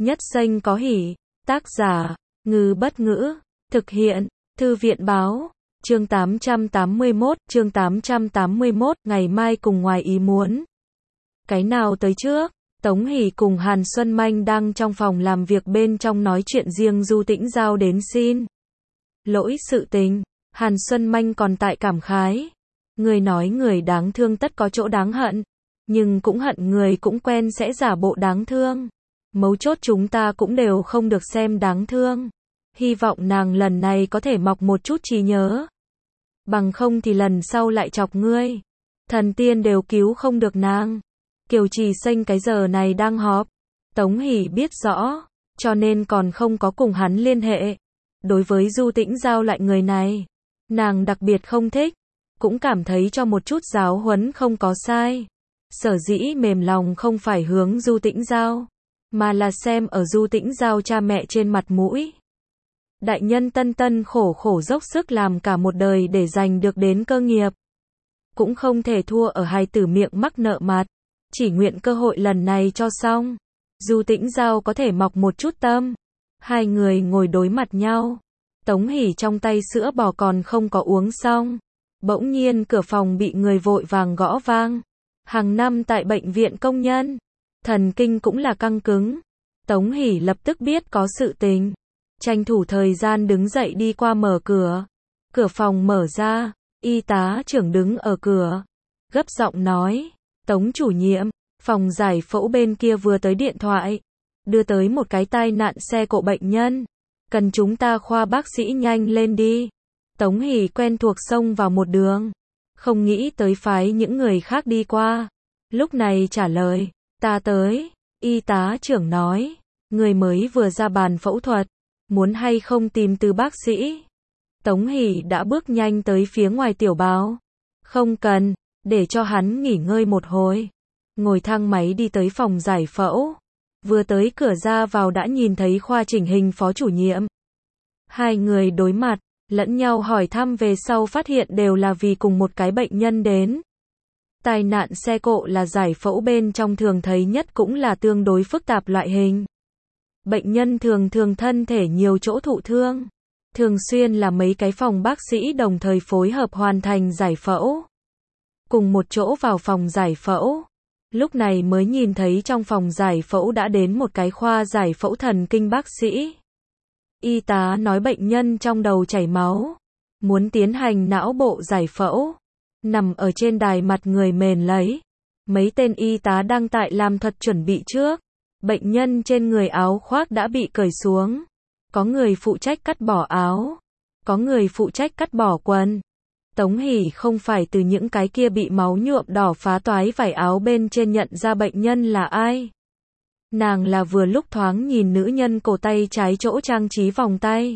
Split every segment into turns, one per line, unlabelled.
Nhất xanh có hỉ. Tác giả, Ngư Bất Ngữ. Thực hiện, Thư viện Báo. Chương 881, ngày mai cùng ngoài ý muốn. Cái nào tới trước? Tống Hỷ cùng Hàn Xuân Manh đang trong phòng làm việc bên trong nói chuyện riêng, Du Tĩnh Giao đến xin lỗi sự tình. Hàn Xuân Manh còn tại cảm khái. Người nói người đáng thương tất có chỗ đáng hận. Nhưng cũng hận người cũng quen sẽ giả bộ đáng thương. Mấu chốt chúng ta cũng đều không được xem đáng thương. Hy vọng nàng lần này có thể mọc một chút trí nhớ. Bằng không thì lần sau lại chọc ngươi. Thần tiên đều cứu không được nàng. Kiều Trì Xanh cái giờ này đang họp. Tống Hỷ biết rõ, cho nên còn không có cùng hắn liên hệ. Đối với Du Tĩnh Giao lại người này, nàng đặc biệt không thích. Cũng cảm thấy cho một chút giáo huấn không có sai. Sở dĩ mềm lòng không phải hướng Du Tĩnh Giao, mà là xem ở Du Tĩnh Giao cha mẹ trên mặt mũi. Đại nhân tân tân khổ khổ dốc sức làm cả một đời để giành được đến cơ nghiệp. Cũng không thể thua ở hài tử miệng mắc nợ mặt. Chỉ nguyện cơ hội lần này cho xong. Du Tĩnh Giao có thể mọc một chút tâm. Hai người ngồi đối mặt nhau. Tống Hỷ trong tay sữa bò còn không có uống xong. Bỗng nhiên cửa phòng bị người vội vàng gõ vang. Hàng năm tại bệnh viện công nhân, thần kinh cũng là căng cứng. Tống Hỷ lập tức biết có sự tình. Tranh thủ thời gian đứng dậy đi qua mở cửa. Cửa phòng mở ra, y tá trưởng đứng ở cửa. Gấp giọng nói, Tống chủ nhiệm, phòng giải phẫu bên kia vừa tới điện thoại. Đưa tới một cái tai nạn xe cộ bệnh nhân. Cần chúng ta khoa bác sĩ nhanh lên đi. Tống Hỷ quen thuộc xông vào một đường. Không nghĩ tới phái những người khác đi qua. Lúc này trả lời, ta tới. Y tá trưởng nói, người mới vừa ra bàn phẫu thuật. Muốn hay không tìm từ bác sĩ? Tống Hỷ đã bước nhanh tới phía ngoài tiểu báo. Không cần, để cho hắn nghỉ ngơi một hồi. Ngồi thang máy đi tới phòng giải phẫu. Vừa tới cửa ra vào đã nhìn thấy khoa chỉnh hình phó chủ nhiệm. Hai người đối mặt, lẫn nhau hỏi thăm về sau phát hiện đều là vì cùng một cái bệnh nhân đến. Tai nạn xe cộ là giải phẫu bên trong thường thấy nhất cũng là tương đối phức tạp loại hình. Bệnh nhân thường thân thể nhiều chỗ thụ thương. Thường xuyên là mấy cái phòng bác sĩ đồng thời phối hợp hoàn thành giải phẫu. Cùng một chỗ vào phòng giải phẫu. Lúc này mới nhìn thấy trong phòng giải phẫu đã đến một cái khoa giải phẫu thần kinh bác sĩ. Y tá nói bệnh nhân trong đầu chảy máu. Muốn tiến hành não bộ giải phẫu. Nằm ở trên đài mặt người mền lấy. Mấy tên y tá đang tại làm thuật chuẩn bị trước. Bệnh nhân trên người áo khoác đã bị cởi xuống. Có người phụ trách cắt bỏ áo. Có người phụ trách cắt bỏ quần. Tống Hỷ không phải từ những cái kia bị máu nhuộm đỏ phá toái vải áo bên trên nhận ra bệnh nhân là ai. Nàng là vừa lúc thoáng nhìn nữ nhân cổ tay trái chỗ trang trí vòng tay.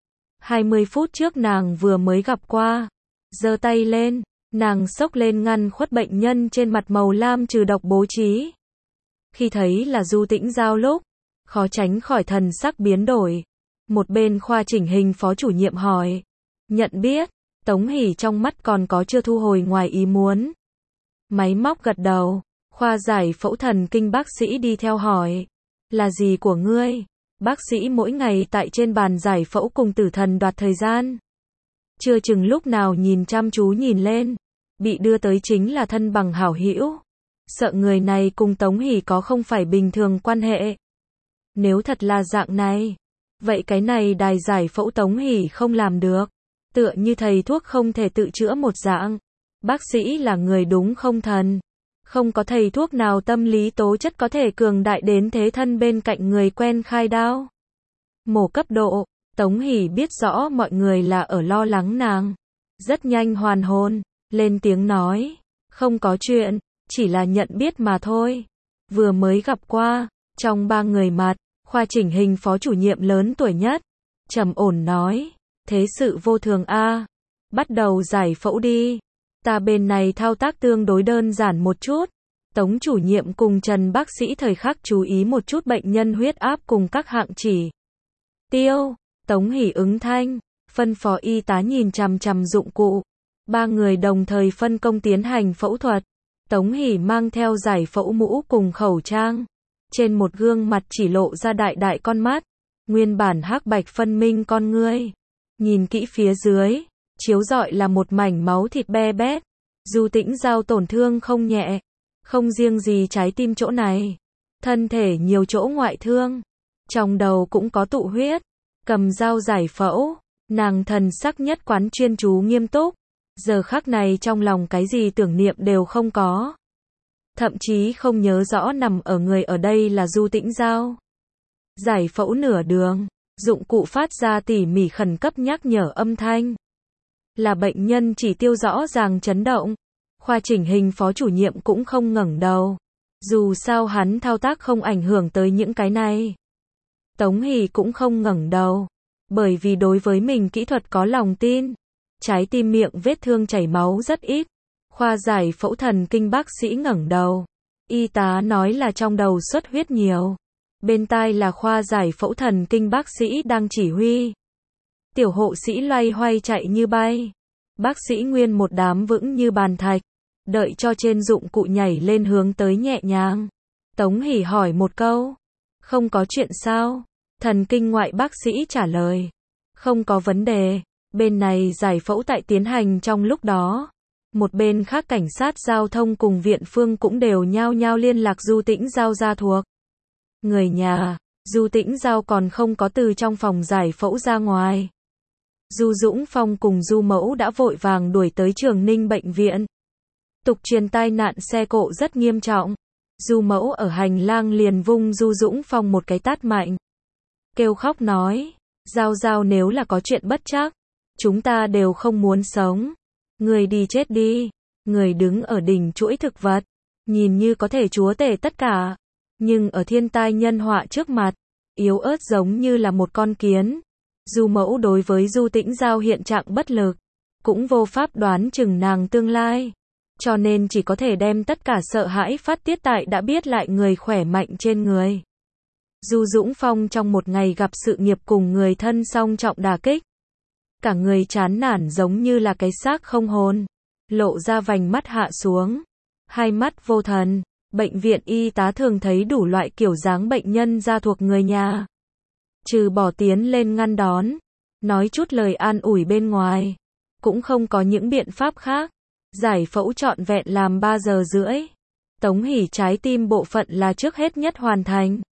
20 phút trước nàng vừa mới gặp qua. Giơ tay lên, nàng xốc lên ngăn khuất bệnh nhân trên mặt màu lam trừ độc bố trí. Khi thấy là Du Tĩnh Giao lúc, khó tránh khỏi thần sắc biến đổi. Một bên khoa chỉnh hình phó chủ nhiệm hỏi. Nhận biết, Tống Hỷ trong mắt còn có chưa thu hồi ngoài ý muốn. Máy móc gật đầu, khoa giải phẫu thần kinh bác sĩ đi theo hỏi. Là gì của ngươi? Bác sĩ mỗi ngày tại trên bàn giải phẫu cùng tử thần đoạt thời gian. Chưa chừng lúc nào nhìn chăm chú nhìn lên. Bị đưa tới chính là thân bằng hảo hữu. Sợ người này cùng Tống Hỷ có không phải bình thường quan hệ. Nếu thật là dạng này, vậy cái này đài giải phẫu Tống Hỷ không làm được. Tựa như thầy thuốc không thể tự chữa một dạng. Bác sĩ là người đúng không thần. Không có thầy thuốc nào tâm lý tố chất có thể cường đại đến thế thân bên cạnh người quen khai đao. Mổ cấp độ, Tống Hỷ biết rõ mọi người là ở lo lắng nàng. Rất nhanh hoàn hồn, lên tiếng nói. Không có chuyện, chỉ là nhận biết mà thôi. Vừa mới gặp qua, trong ba người mặt, khoa chỉnh hình phó chủ nhiệm lớn tuổi nhất. Trầm ổn nói. Thế sự vô thường a. Bắt đầu giải phẫu đi. Ta bên này thao tác tương đối đơn giản một chút. Tống chủ nhiệm cùng Trần bác sĩ thời khắc chú ý một chút bệnh nhân huyết áp cùng các hạng chỉ tiêu. Tống Hỷ ứng thanh, phân phó y tá nhìn chằm chằm dụng cụ. Ba người đồng thời phân công tiến hành phẫu thuật. Tống Hỷ mang theo giải phẫu mũ cùng khẩu trang. Trên một gương mặt chỉ lộ ra đại đại con mắt, nguyên bản hắc bạch phân minh con ngươi. Nhìn kỹ phía dưới, chiếu rọi là một mảnh máu thịt be bét. Du Tĩnh Giao tổn thương không nhẹ, không riêng gì trái tim chỗ này, thân thể nhiều chỗ ngoại thương, trong đầu cũng có tụ huyết. Cầm dao giải phẫu, nàng thần sắc nhất quán chuyên chú nghiêm túc, giờ khắc này trong lòng cái gì tưởng niệm đều không có. Thậm chí không nhớ rõ nằm ở người ở đây là Du Tĩnh Giao. Giải phẫu nửa đường, dụng cụ phát ra tỉ mỉ khẩn cấp nhắc nhở âm thanh. Là bệnh nhân chỉ tiêu rõ ràng chấn động. Khoa chỉnh hình phó chủ nhiệm cũng không ngẩng đầu. Dù sao hắn thao tác không ảnh hưởng tới những cái này. Tống Hỷ cũng không ngẩng đầu. Bởi vì đối với mình kỹ thuật có lòng tin. Trái tim miệng vết thương chảy máu rất ít. Khoa giải phẫu thần kinh bác sĩ ngẩng đầu. Y tá nói là trong đầu xuất huyết nhiều. Bên tai là khoa giải phẫu thần kinh bác sĩ đang chỉ huy. Tiểu hộ sĩ loay hoay chạy như bay. Bác sĩ nguyên một đám vững như bàn thạch. Đợi cho trên dụng cụ nhảy lên hướng tới nhẹ nhàng. Tống Hỷ hỏi một câu. Không có chuyện sao? Thần kinh ngoại bác sĩ trả lời. Không có vấn đề. Bên này giải phẫu tại tiến hành trong lúc đó. Một bên khác cảnh sát giao thông cùng viện phương cũng đều nhao nhao liên lạc Du Tĩnh Giao ra thuộc. Người nhà, Du Tĩnh Giao còn không có từ trong phòng giải phẫu ra ngoài. Du Dũng Phong cùng Du Mẫu đã vội vàng đuổi tới Trường Ninh bệnh viện. Tục truyền tai nạn xe cộ rất nghiêm trọng. Du Mẫu ở hành lang liền vung Du Dũng Phong một cái tát mạnh. Kêu khóc nói, Giao Giao nếu là có chuyện bất trắc, chúng ta đều không muốn sống. Người đi chết đi. Người đứng ở đỉnh chuỗi thực vật, nhìn như có thể chúa tể tất cả. Nhưng ở thiên tai nhân họa trước mặt, yếu ớt giống như là một con kiến. Du Mẫu đối với Du Tĩnh Giao hiện trạng bất lực, cũng vô pháp đoán chừng nàng tương lai. Cho nên chỉ có thể đem tất cả sợ hãi phát tiết tại đã biết lại người khỏe mạnh trên người. Du Dũng Phong trong một ngày gặp sự nghiệp cùng người thân song trọng đả kích. Cả người chán nản giống như là cái xác không hồn. Lộ ra vành mắt hạ xuống. Hai mắt vô thần. Bệnh viện y tá thường thấy đủ loại kiểu dáng bệnh nhân ra thuộc người nhà. Trừ bỏ tiến lên ngăn đón, nói chút lời an ủi bên ngoài. Cũng không có những biện pháp khác. Giải phẫu trọn vẹn làm 3 giờ rưỡi. Tống Hỷ trái tim bộ phận là trước hết nhất hoàn thành.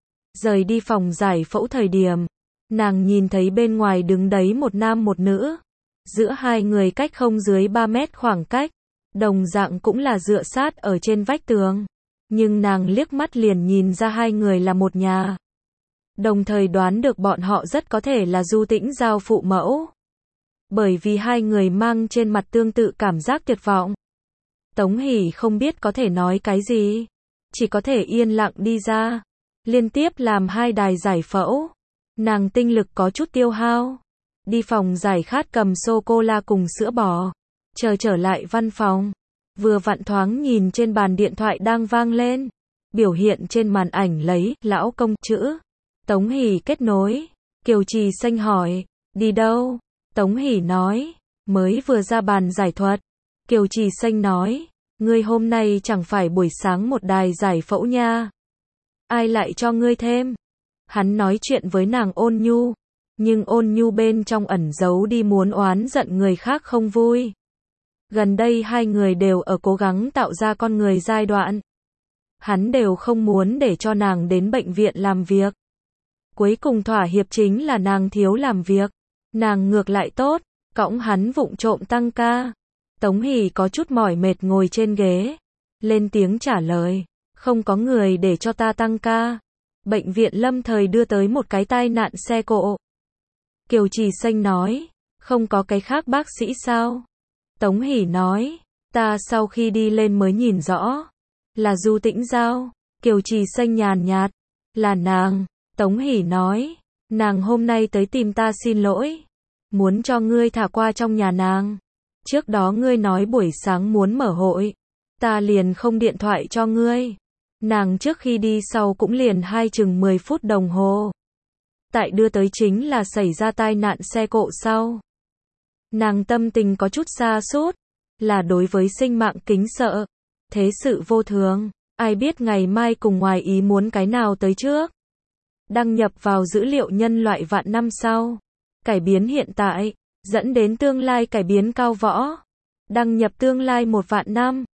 Rời đi phòng giải phẫu thời điểm, nàng nhìn thấy bên ngoài đứng đấy một nam một nữ. Giữa hai người cách không dưới 3 mét khoảng cách. Đồng dạng cũng là dựa sát ở trên vách tường. Nhưng nàng liếc mắt liền nhìn ra hai người là một nhà. Đồng thời đoán được bọn họ rất có thể là Du Tĩnh Giao phụ mẫu. Bởi vì hai người mang trên mặt tương tự cảm giác tuyệt vọng. Tống Hỷ không biết có thể nói cái gì. Chỉ có thể yên lặng đi ra. Liên tiếp làm 2 đài giải phẫu. Nàng tinh lực có chút tiêu hao. Đi phòng giải khát cầm sô-cô-la cùng sữa bò. Chờ trở lại văn phòng. Vừa vặn thoáng nhìn trên bàn điện thoại đang vang lên. Biểu hiện trên màn ảnh lấy lão công chữ. Tống Hỷ kết nối. Kiều Trì Xanh hỏi. Đi đâu? Tống Hỷ nói. Mới vừa ra bàn giải thuật. Kiều Trì Xanh nói. Ngươi hôm nay chẳng phải buổi sáng một đài giải phẫu nha. Ai lại cho ngươi thêm? Hắn nói chuyện với nàng ôn nhu. Nhưng ôn nhu bên trong ẩn giấu đi muốn oán giận người khác không vui. Gần đây hai người đều ở cố gắng tạo ra con người giai đoạn. Hắn đều không muốn để cho nàng đến bệnh viện làm việc. Cuối cùng thỏa hiệp chính là nàng thiếu làm việc. Nàng ngược lại tốt, cõng hắn vụng trộm tăng ca. Tống Hỷ có chút mỏi mệt ngồi trên ghế. Lên tiếng trả lời. Không có người để cho ta tăng ca. Bệnh viện lâm thời đưa tới một cái tai nạn xe cộ. Kiều Trì Xanh nói. Không có cái khác bác sĩ sao? Tống Hỷ nói. Ta sau khi đi lên mới nhìn rõ. Là Du Tĩnh Giao. Kiều Trì Xanh nhàn nhạt. Là nàng. Tống Hỷ nói. Nàng hôm nay tới tìm ta xin lỗi. Muốn cho ngươi thả qua trong nhà nàng. Trước đó ngươi nói buổi sáng muốn mở hội. Ta liền không điện thoại cho ngươi. Nàng trước khi đi sau cũng liền chừng 10 phút đồng hồ. Tại đưa tới chính là xảy ra tai nạn xe cộ sau. Nàng tâm tình có chút sa sút. Là đối với sinh mạng kính sợ. Thế sự vô thường. Ai biết ngày mai cùng ngoài ý muốn cái nào tới trước. Đăng nhập vào dữ liệu nhân loại vạn năm sau. Cải biến hiện tại, dẫn đến tương lai cải biến cao võ. Đăng nhập tương lai 1 vạn năm.